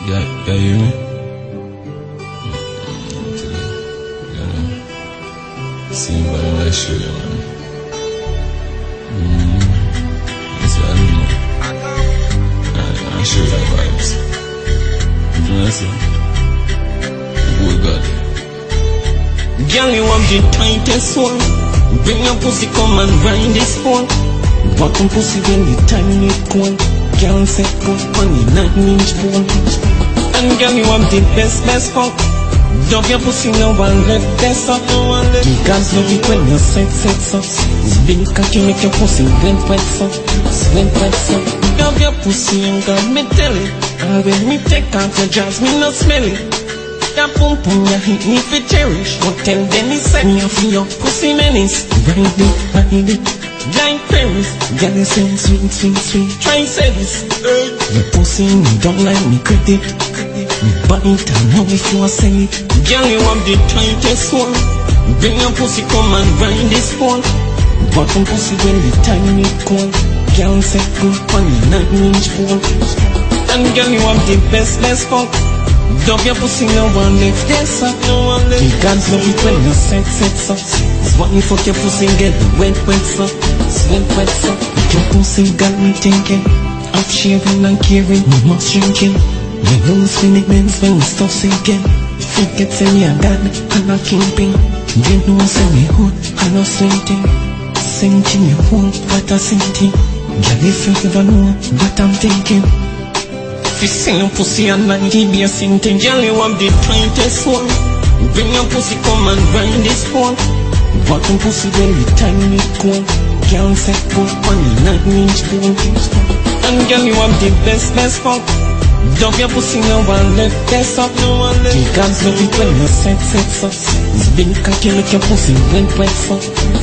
Yeah, you hear me? See me by the way I show you, man. That's what I know. I show you the vibes. You know what I'm saying? Oh God. Girl, you have the tightest one. Bring your pussy, come and ride this one. Bottom pussy when the time it cold. Girl, say go on the 9-inch bone. And girl, you have the best fuck. Dog your pussy, no one let this up. The guys love it when you set up. This big cocky make your pussy wet so. Dog your pussy, and God me tell it. And when me take out your jazz, me not smell it. That pum pum ya hit me for cherish. Don't tell Dennis set me off your pussy menace. Ride it, like Paris. Girl you sing sweet. Try say this. Your pussy me don't like me credit. Me bite and know if you are sell it. Girl you have the tightest one. Bring your pussy come and ride this one. Bottom pussy when the time it cold. Girl say go on the 9-inch bone. And girl you have the best fuck. Dog your pussy, no one left this up. The gods love it when you set up. It's what you fuck your pussy and get the wet so. Your pussy got me thinking of sharing and caring, we must drinking. We lose when it means when we stop sinking. Forget say me a god and a kingpin. You know say me hood and a slinting. Same thing you want, but a same thing. Girl if you ever know what I'm thinking. If you see your pussy and man, he be a sinting. Girl, you have the tightest one. Bring your pussy, come and ride this one. Bottom pussy when the time it cold. Girl, say go on the 9-inch bone. And girl, you have the best fuck. Dog your pussy, no one left this up. The gods love it when you set up. This big cocky look your pussy wet so.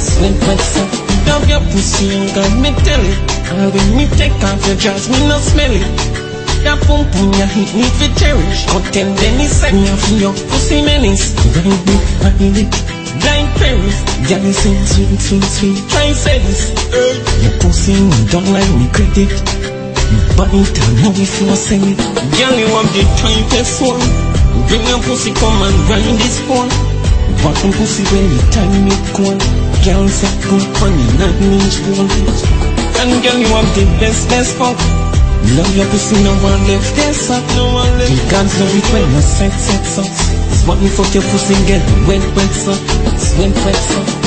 Dog your pussy, and God me tell it. And when me take off your jazz, me not smell it. That pum pum ya hit me for cherish. Don't tell Dennis set me off your pussy menace. Ride it, like Paris. Girl you sing sweet. Try say this. Your pussy me don't like me credit. Me bite and know if you are sell it. Girl you have the tightest one. Bring your pussy come and ride this one. Bottom pussy when the time it cold. Girl say go on the 9-inch bone. And girl you have the best fuck. Love your pussy, no one left this up. The gods love it when you set up. It's what you fuck your pussy and get wet so.